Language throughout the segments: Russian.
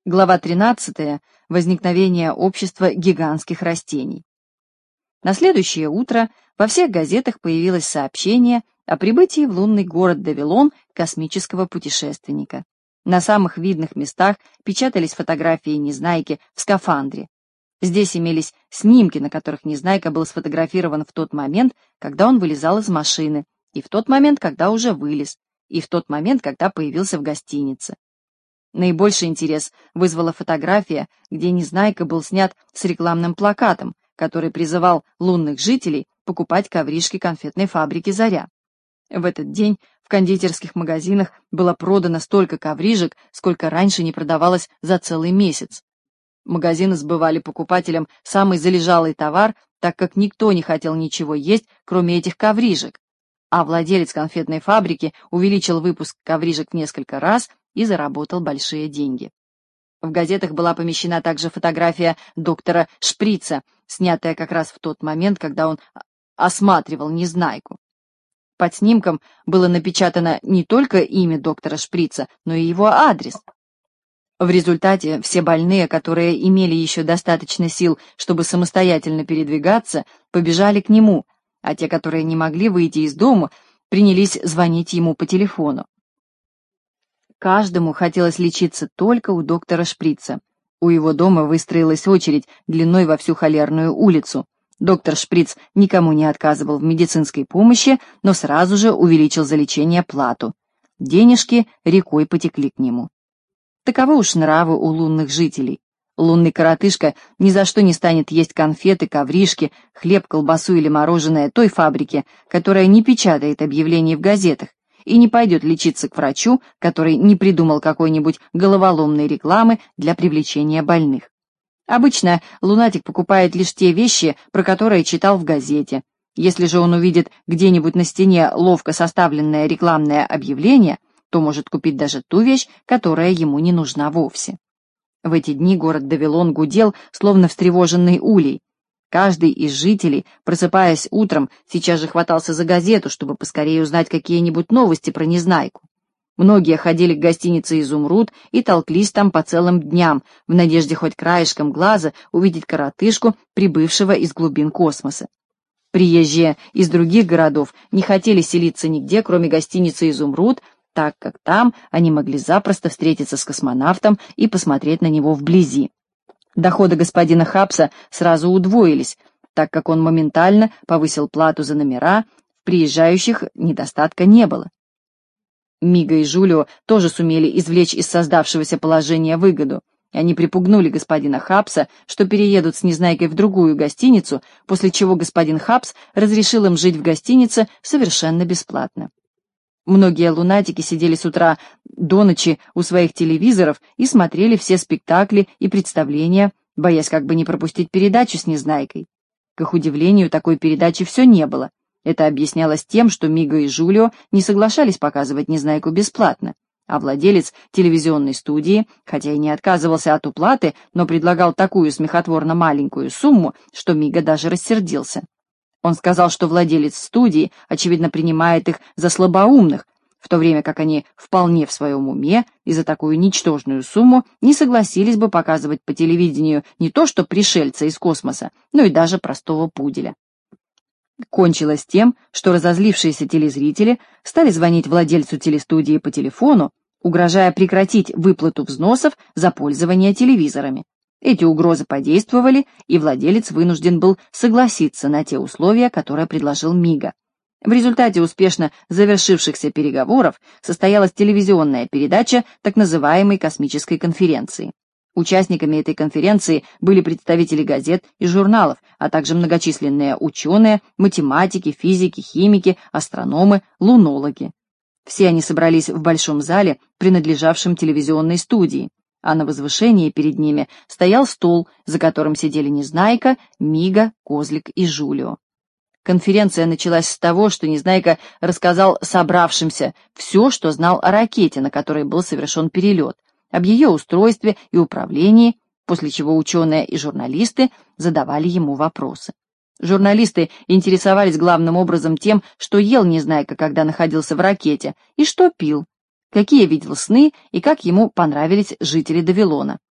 Глава 13. Возникновение общества гигантских растений. На следующее утро во всех газетах появилось сообщение о прибытии в лунный город Давилон космического путешественника. На самых видных местах печатались фотографии Незнайки в скафандре. Здесь имелись снимки, на которых Незнайка был сфотографирован в тот момент, когда он вылезал из машины, и в тот момент, когда уже вылез, и в тот момент, когда появился в гостинице. Наибольший интерес вызвала фотография, где Незнайка был снят с рекламным плакатом, который призывал лунных жителей покупать ковришки конфетной фабрики «Заря». В этот день в кондитерских магазинах было продано столько коврижек, сколько раньше не продавалось за целый месяц. Магазины сбывали покупателям самый залежалый товар, так как никто не хотел ничего есть, кроме этих коврижек. А владелец конфетной фабрики увеличил выпуск коврижек в несколько раз и заработал большие деньги. В газетах была помещена также фотография доктора Шприца, снятая как раз в тот момент, когда он осматривал Незнайку. Под снимком было напечатано не только имя доктора Шприца, но и его адрес. В результате все больные, которые имели еще достаточно сил, чтобы самостоятельно передвигаться, побежали к нему, а те, которые не могли выйти из дома, принялись звонить ему по телефону. Каждому хотелось лечиться только у доктора Шприца. У его дома выстроилась очередь длиной во всю Холерную улицу. Доктор Шприц никому не отказывал в медицинской помощи, но сразу же увеличил за лечение плату. Денежки рекой потекли к нему. Таковы уж нравы у лунных жителей. Лунный коротышка ни за что не станет есть конфеты, ковришки, хлеб, колбасу или мороженое той фабрики, которая не печатает объявлений в газетах, и не пойдет лечиться к врачу, который не придумал какой-нибудь головоломной рекламы для привлечения больных. Обычно лунатик покупает лишь те вещи, про которые читал в газете. Если же он увидит где-нибудь на стене ловко составленное рекламное объявление, то может купить даже ту вещь, которая ему не нужна вовсе. В эти дни город Давилон гудел, словно встревоженный улей. Каждый из жителей, просыпаясь утром, сейчас же хватался за газету, чтобы поскорее узнать какие-нибудь новости про Незнайку. Многие ходили к гостинице «Изумруд» и толклись там по целым дням, в надежде хоть краешком глаза увидеть коротышку, прибывшего из глубин космоса. Приезжие из других городов не хотели селиться нигде, кроме гостиницы «Изумруд», так как там они могли запросто встретиться с космонавтом и посмотреть на него вблизи. Доходы господина Хапса сразу удвоились, так как он моментально повысил плату за номера, в приезжающих недостатка не было. Мига и Жулио тоже сумели извлечь из создавшегося положения выгоду. Они припугнули господина Хапса, что переедут с Незнайкой в другую гостиницу, после чего господин Хапс разрешил им жить в гостинице совершенно бесплатно. Многие лунатики сидели с утра до ночи у своих телевизоров и смотрели все спектакли и представления, боясь как бы не пропустить передачу с Незнайкой. К их удивлению, такой передачи все не было. Это объяснялось тем, что Мига и Жулио не соглашались показывать Незнайку бесплатно, а владелец телевизионной студии, хотя и не отказывался от уплаты, но предлагал такую смехотворно маленькую сумму, что Мига даже рассердился. Он сказал, что владелец студии, очевидно, принимает их за слабоумных, в то время как они вполне в своем уме и за такую ничтожную сумму не согласились бы показывать по телевидению не то что пришельца из космоса, но и даже простого пуделя. Кончилось тем, что разозлившиеся телезрители стали звонить владельцу телестудии по телефону, угрожая прекратить выплату взносов за пользование телевизорами. Эти угрозы подействовали, и владелец вынужден был согласиться на те условия, которые предложил Мига. В результате успешно завершившихся переговоров состоялась телевизионная передача так называемой космической конференции. Участниками этой конференции были представители газет и журналов, а также многочисленные ученые, математики, физики, химики, астрономы, лунологи. Все они собрались в большом зале, принадлежавшем телевизионной студии, а на возвышении перед ними стоял стол, за которым сидели Незнайка, Мига, Козлик и Жулио. Конференция началась с того, что Незнайка рассказал собравшимся все, что знал о ракете, на которой был совершен перелет, об ее устройстве и управлении, после чего ученые и журналисты задавали ему вопросы. Журналисты интересовались главным образом тем, что ел Незнайка, когда находился в ракете, и что пил, какие видел сны и как ему понравились жители Давилона.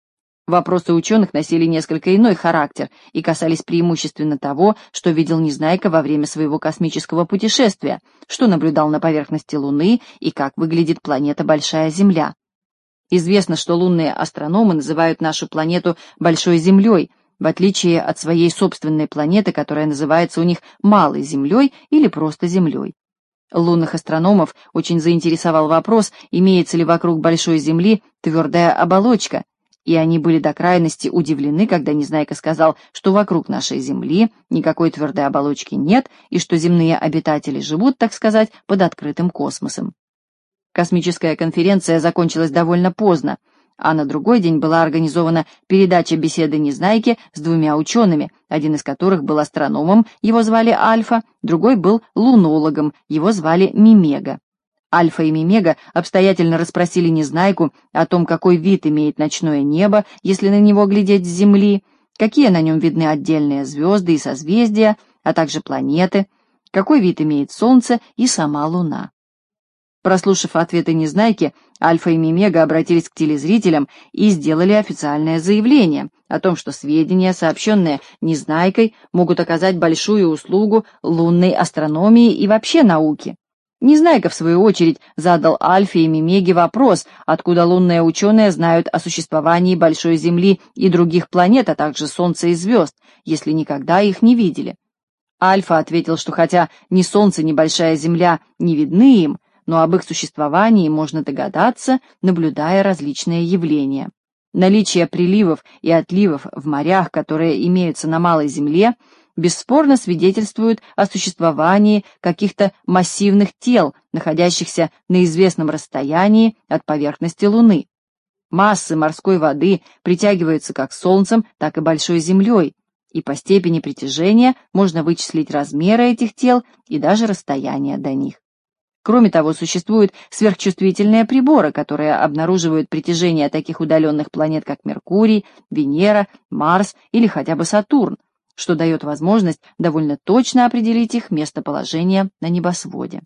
Вопросы ученых носили несколько иной характер и касались преимущественно того, что видел Незнайка во время своего космического путешествия, что наблюдал на поверхности Луны и как выглядит планета Большая Земля. Известно, что лунные астрономы называют нашу планету Большой Землей, в отличие от своей собственной планеты, которая называется у них Малой Землей или просто Землей. Лунных астрономов очень заинтересовал вопрос, имеется ли вокруг Большой Земли твердая оболочка, и они были до крайности удивлены, когда Незнайка сказал, что вокруг нашей Земли никакой твердой оболочки нет и что земные обитатели живут, так сказать, под открытым космосом. Космическая конференция закончилась довольно поздно, а на другой день была организована передача беседы Незнайки с двумя учеными, один из которых был астрономом, его звали Альфа, другой был лунологом, его звали Мимега. Альфа и Мимега обстоятельно расспросили Незнайку о том, какой вид имеет ночное небо, если на него глядеть с Земли, какие на нем видны отдельные звезды и созвездия, а также планеты, какой вид имеет Солнце и сама Луна. Прослушав ответы Незнайки, Альфа и Мимега обратились к телезрителям и сделали официальное заявление о том, что сведения, сообщенные Незнайкой, могут оказать большую услугу лунной астрономии и вообще науке. Незнайка, в свою очередь, задал Альфе и Мимеге вопрос, откуда лунные ученые знают о существовании Большой Земли и других планет, а также Солнца и звезд, если никогда их не видели. Альфа ответил, что хотя ни Солнце, ни Большая Земля не видны им, но об их существовании можно догадаться, наблюдая различные явления. Наличие приливов и отливов в морях, которые имеются на Малой Земле, бесспорно свидетельствуют о существовании каких-то массивных тел, находящихся на известном расстоянии от поверхности Луны. Массы морской воды притягиваются как Солнцем, так и Большой Землей, и по степени притяжения можно вычислить размеры этих тел и даже расстояние до них. Кроме того, существуют сверхчувствительные приборы, которые обнаруживают притяжение таких удаленных планет, как Меркурий, Венера, Марс или хотя бы Сатурн, что дает возможность довольно точно определить их местоположение на небосводе.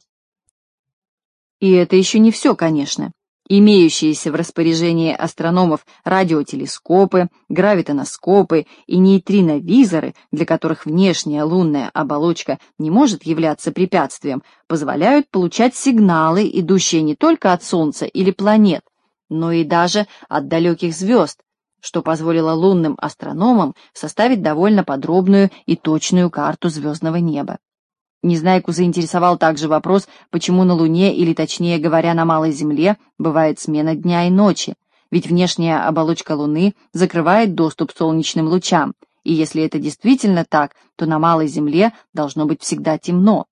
И это еще не все, конечно. Имеющиеся в распоряжении астрономов радиотелескопы, гравитоноскопы и нейтриновизоры, для которых внешняя лунная оболочка не может являться препятствием, позволяют получать сигналы, идущие не только от Солнца или планет, но и даже от далеких звезд, что позволило лунным астрономам составить довольно подробную и точную карту звездного неба. Незнайку заинтересовал также вопрос, почему на Луне, или точнее говоря, на Малой Земле, бывает смена дня и ночи, ведь внешняя оболочка Луны закрывает доступ к солнечным лучам, и если это действительно так, то на Малой Земле должно быть всегда темно.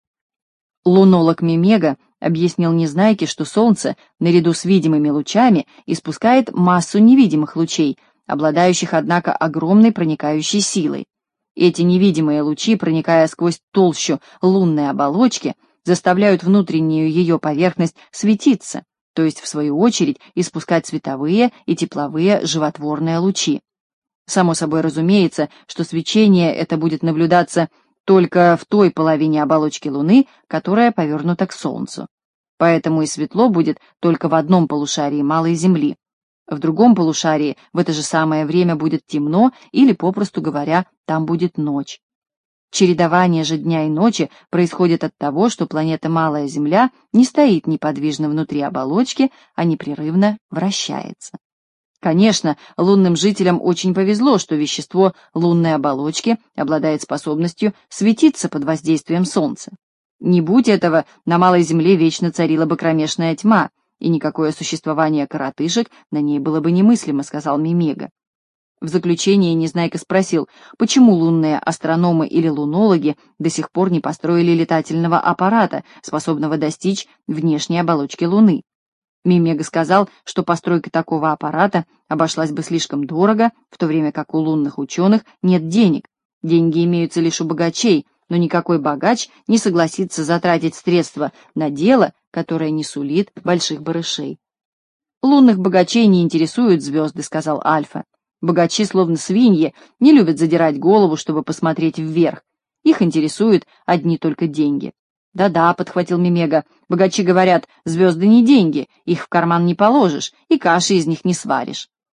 Лунолог Мимега объяснил Незнайке, что Солнце, наряду с видимыми лучами, испускает массу невидимых лучей, обладающих, однако, огромной проникающей силой. Эти невидимые лучи, проникая сквозь толщу лунной оболочки, заставляют внутреннюю ее поверхность светиться, то есть, в свою очередь, испускать световые и тепловые животворные лучи. Само собой разумеется, что свечение это будет наблюдаться только в той половине оболочки Луны, которая повернута к Солнцу. Поэтому и светло будет только в одном полушарии Малой Земли. В другом полушарии в это же самое время будет темно или, попросту говоря, там будет ночь. Чередование же дня и ночи происходит от того, что планета Малая Земля не стоит неподвижно внутри оболочки, а непрерывно вращается. Конечно, лунным жителям очень повезло, что вещество лунной оболочки обладает способностью светиться под воздействием Солнца. Не будь этого, на Малой Земле вечно царила бы кромешная тьма, и никакое существование коротышек на ней было бы немыслимо, сказал Мимега. В заключение Незнайка спросил, почему лунные астрономы или лунологи до сих пор не построили летательного аппарата, способного достичь внешней оболочки Луны. Мимега сказал, что постройка такого аппарата обошлась бы слишком дорого, в то время как у лунных ученых нет денег. Деньги имеются лишь у богачей, но никакой богач не согласится затратить средства на дело, которое не сулит больших барышей. «Лунных богачей не интересуют звезды», — сказал Альфа. «Богачи, словно свиньи, не любят задирать голову, чтобы посмотреть вверх. Их интересуют одни только деньги». «Да-да», — подхватил Мимега, — «богачи говорят, звезды не деньги, их в карман не положишь, и каши из них не сваришь».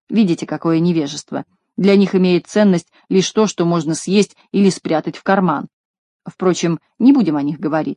Видите, какое невежество. Для них имеет ценность лишь то, что можно съесть или спрятать в карман. Впрочем, не будем о них говорить.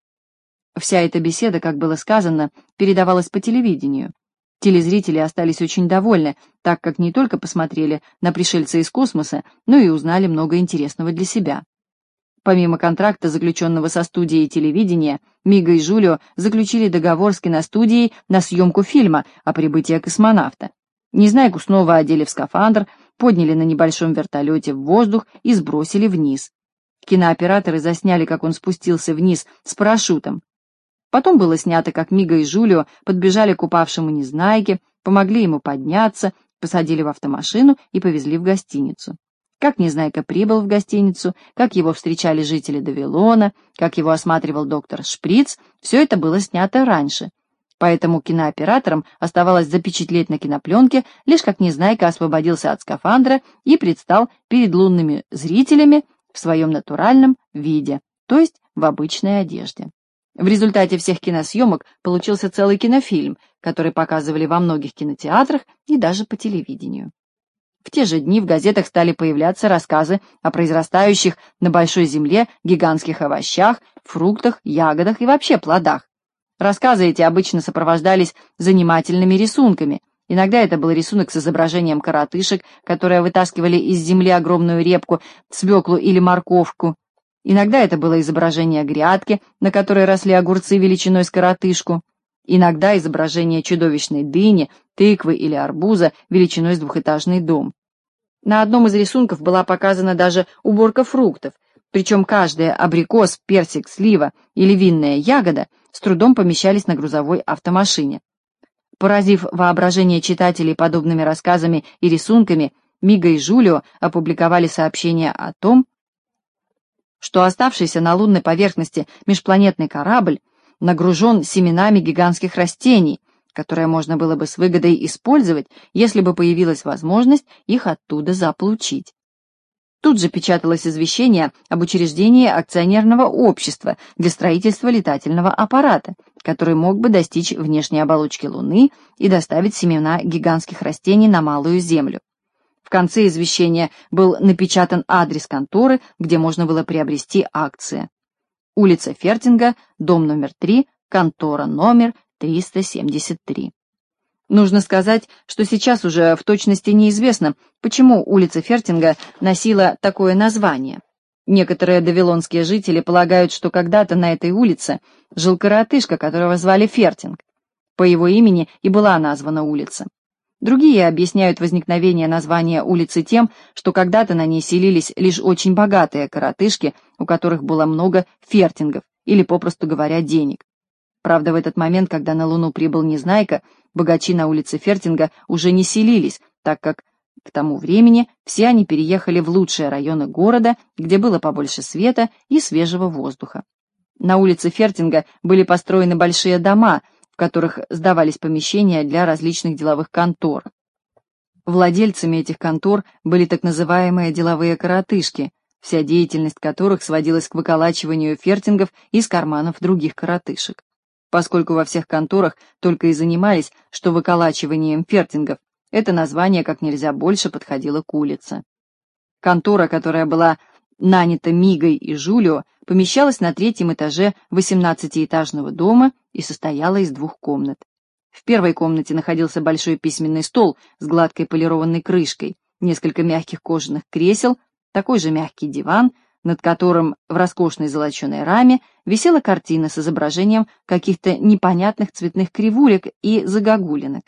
Вся эта беседа, как было сказано, передавалась по телевидению. Телезрители остались очень довольны, так как не только посмотрели на пришельца из космоса, но и узнали много интересного для себя. Помимо контракта, заключенного со студией телевидения, Мига и Жулио заключили договор с киностудией на съемку фильма о прибытии космонавта. Незнайку снова одели в скафандр, подняли на небольшом вертолете в воздух и сбросили вниз. Кинооператоры засняли, как он спустился вниз с парашютом. Потом было снято, как Мига и Жулио подбежали к упавшему Незнайке, помогли ему подняться, посадили в автомашину и повезли в гостиницу. Как Незнайка прибыл в гостиницу, как его встречали жители Давилона, как его осматривал доктор Шприц, все это было снято раньше. Поэтому кинооператорам оставалось запечатлеть на кинопленке лишь как Незнайка освободился от скафандра и предстал перед лунными зрителями в своем натуральном виде, то есть в обычной одежде. В результате всех киносъемок получился целый кинофильм, который показывали во многих кинотеатрах и даже по телевидению. В те же дни в газетах стали появляться рассказы о произрастающих на большой земле гигантских овощах, фруктах, ягодах и вообще плодах. Рассказы эти обычно сопровождались занимательными рисунками. Иногда это был рисунок с изображением коротышек, которые вытаскивали из земли огромную репку, свеклу или морковку. Иногда это было изображение грядки, на которой росли огурцы величиной с коротышку. Иногда изображение чудовищной дыни, тыквы или арбуза величиной с двухэтажный дом. На одном из рисунков была показана даже уборка фруктов, причем каждая абрикос, персик, слива или винная ягода с трудом помещались на грузовой автомашине. Поразив воображение читателей подобными рассказами и рисунками, Мига и Жулио опубликовали сообщение о том, что оставшийся на лунной поверхности межпланетный корабль нагружен семенами гигантских растений, которые можно было бы с выгодой использовать, если бы появилась возможность их оттуда заполучить. Тут же печаталось извещение об учреждении акционерного общества для строительства летательного аппарата, который мог бы достичь внешней оболочки Луны и доставить семена гигантских растений на Малую Землю. В конце извещения был напечатан адрес конторы, где можно было приобрести акции. Улица Фертинга, дом номер 3, контора номер 373. Нужно сказать, что сейчас уже в точности неизвестно, почему улица Фертинга носила такое название. Некоторые давилонские жители полагают, что когда-то на этой улице жил коротышка, которого звали Фертинг. По его имени и была названа улица. Другие объясняют возникновение названия улицы тем, что когда-то на ней селились лишь очень богатые коротышки, у которых было много фертингов, или, попросту говоря, денег. Правда, в этот момент, когда на Луну прибыл Незнайка, богачи на улице Фертинга уже не селились, так как к тому времени все они переехали в лучшие районы города, где было побольше света и свежего воздуха. На улице Фертинга были построены большие дома, в которых сдавались помещения для различных деловых контор. Владельцами этих контор были так называемые деловые коротышки, вся деятельность которых сводилась к выколачиванию фертингов из карманов других коротышек. Поскольку во всех конторах только и занимались, что выколачиванием фертингов, это название как нельзя больше подходило к улице. Контора, которая была нанята Мигой и Жулио, помещалась на 3-м этаже 18-этажного дома и состояла из 2 комнат. В первой комнате находился большой письменный стол с гладкой полированной крышкой, несколько мягких кожаных кресел, такой же мягкий диван, над которым в роскошной золоченой раме висела картина с изображением каких-то непонятных цветных кривулек и загогулинок.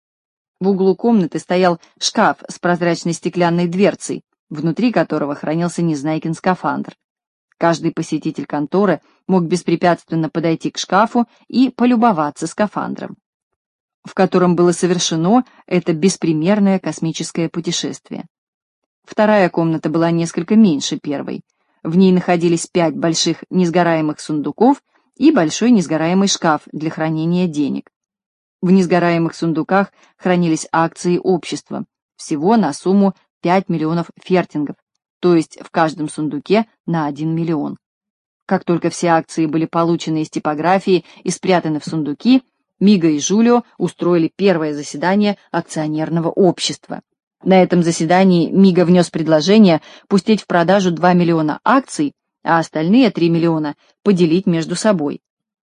В углу комнаты стоял шкаф с прозрачной стеклянной дверцей, внутри которого хранился Незнайкин скафандр. Каждый посетитель конторы мог беспрепятственно подойти к шкафу и полюбоваться скафандром, в котором было совершено это беспримерное космическое путешествие. Вторая комната была несколько меньше первой. В ней находились 5 больших несгораемых сундуков и большой несгораемый шкаф для хранения денег. В несгораемых сундуках хранились акции общества, всего на сумму 5 миллионов фертингов, то есть в каждом сундуке на 1 миллион. Как только все акции были получены из типографии и спрятаны в сундуки, Мига и Жулио устроили первое заседание акционерного общества. На этом заседании Мига внес предложение пустить в продажу 2 миллиона акций, а остальные 3 миллиона поделить между собой.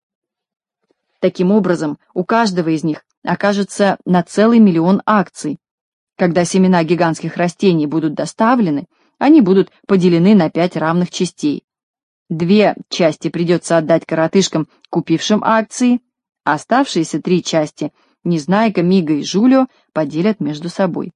Таким образом, у каждого из них окажется на целый миллион акций. Когда семена гигантских растений будут доставлены, они будут поделены на 5 равных частей. 2 части придется отдать коротышкам, купившим акции, а оставшиеся 3 части Незнайка, Мига и Жулио поделят между собой.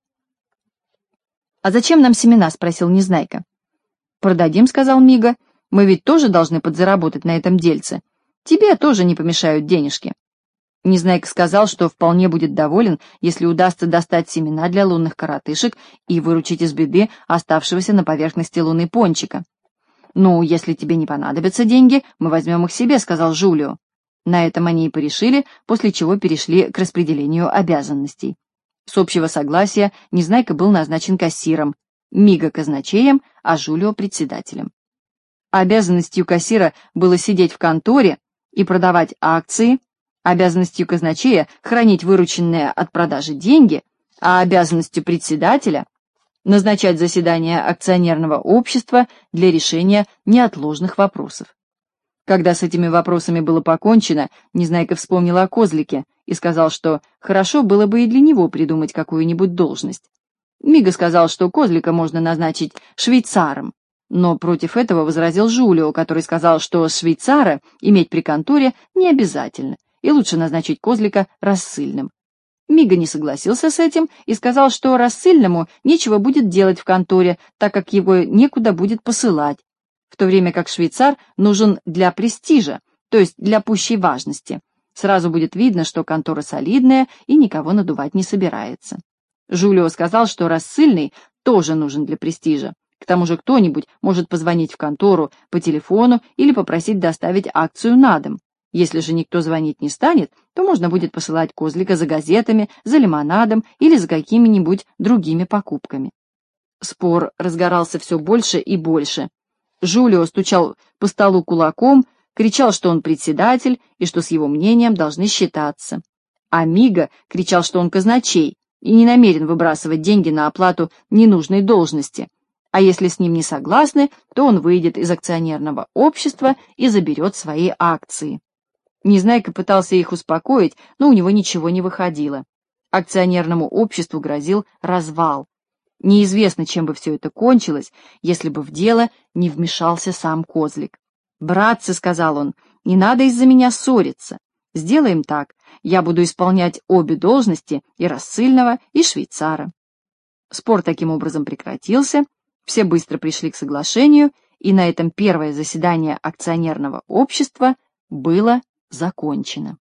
«А зачем нам семена?» — спросил Незнайка. «Продадим», — сказал Мига. «Мы ведь тоже должны подзаработать на этом дельце. Тебе тоже не помешают денежки». Незнайка сказал, что вполне будет доволен, если удастся достать семена для лунных коротышек и выручить из беды оставшегося на поверхности Луны Пончика. «Ну, если тебе не понадобятся деньги, мы возьмем их себе», — сказал Жулио. На этом они и порешили, после чего перешли к распределению обязанностей. С общего согласия Незнайка был назначен кассиром, Мига — казначеем, а Жулио — председателем. Обязанностью кассира было сидеть в конторе и продавать акции, обязанностью казначея — хранить вырученные от продажи деньги, а обязанностью председателя — назначать заседания акционерного общества для решения неотложных вопросов. Когда с этими вопросами было покончено, Незнайка вспомнил о козлике и сказал, что хорошо было бы и для него придумать какую-нибудь должность. Мига сказал, что козлика можно назначить швейцаром, но против этого возразил Жулио, который сказал, что швейцара иметь при конторе не обязательно, и лучше назначить козлика рассыльным. Мига не согласился с этим и сказал, что рассыльному нечего будет делать в конторе, так как его некуда будет посылать, в то время как швейцар нужен для престижа, то есть для пущей важности. Сразу будет видно, что контора солидная и никого надувать не собирается. Жулио сказал, что рассыльный тоже нужен для престижа. К тому же кто-нибудь может позвонить в контору по телефону или попросить доставить акцию на дом. Если же никто звонить не станет, то можно будет посылать козлика за газетами, за лимонадом или за какими-нибудь другими покупками. Спор разгорался все больше и больше. Жулио стучал по столу кулаком, кричал, что он председатель и что с его мнением должны считаться. А Мига кричал, что он казначей и не намерен выбрасывать деньги на оплату ненужной должности, а если с ним не согласны, то он выйдет из акционерного общества и заберет свои акции. Незнайка пытался их успокоить, но у него ничего не выходило. Акционерному обществу грозил развал. Неизвестно, чем бы все это кончилось, если бы в дело не вмешался сам козлик. «Братцы», — сказал он, — «не надо из-за меня ссориться. Сделаем так, я буду исполнять обе должности, и рассыльного, и швейцара». Спор таким образом прекратился, все быстро пришли к соглашению, и на этом первое заседание акционерного общества было закончено.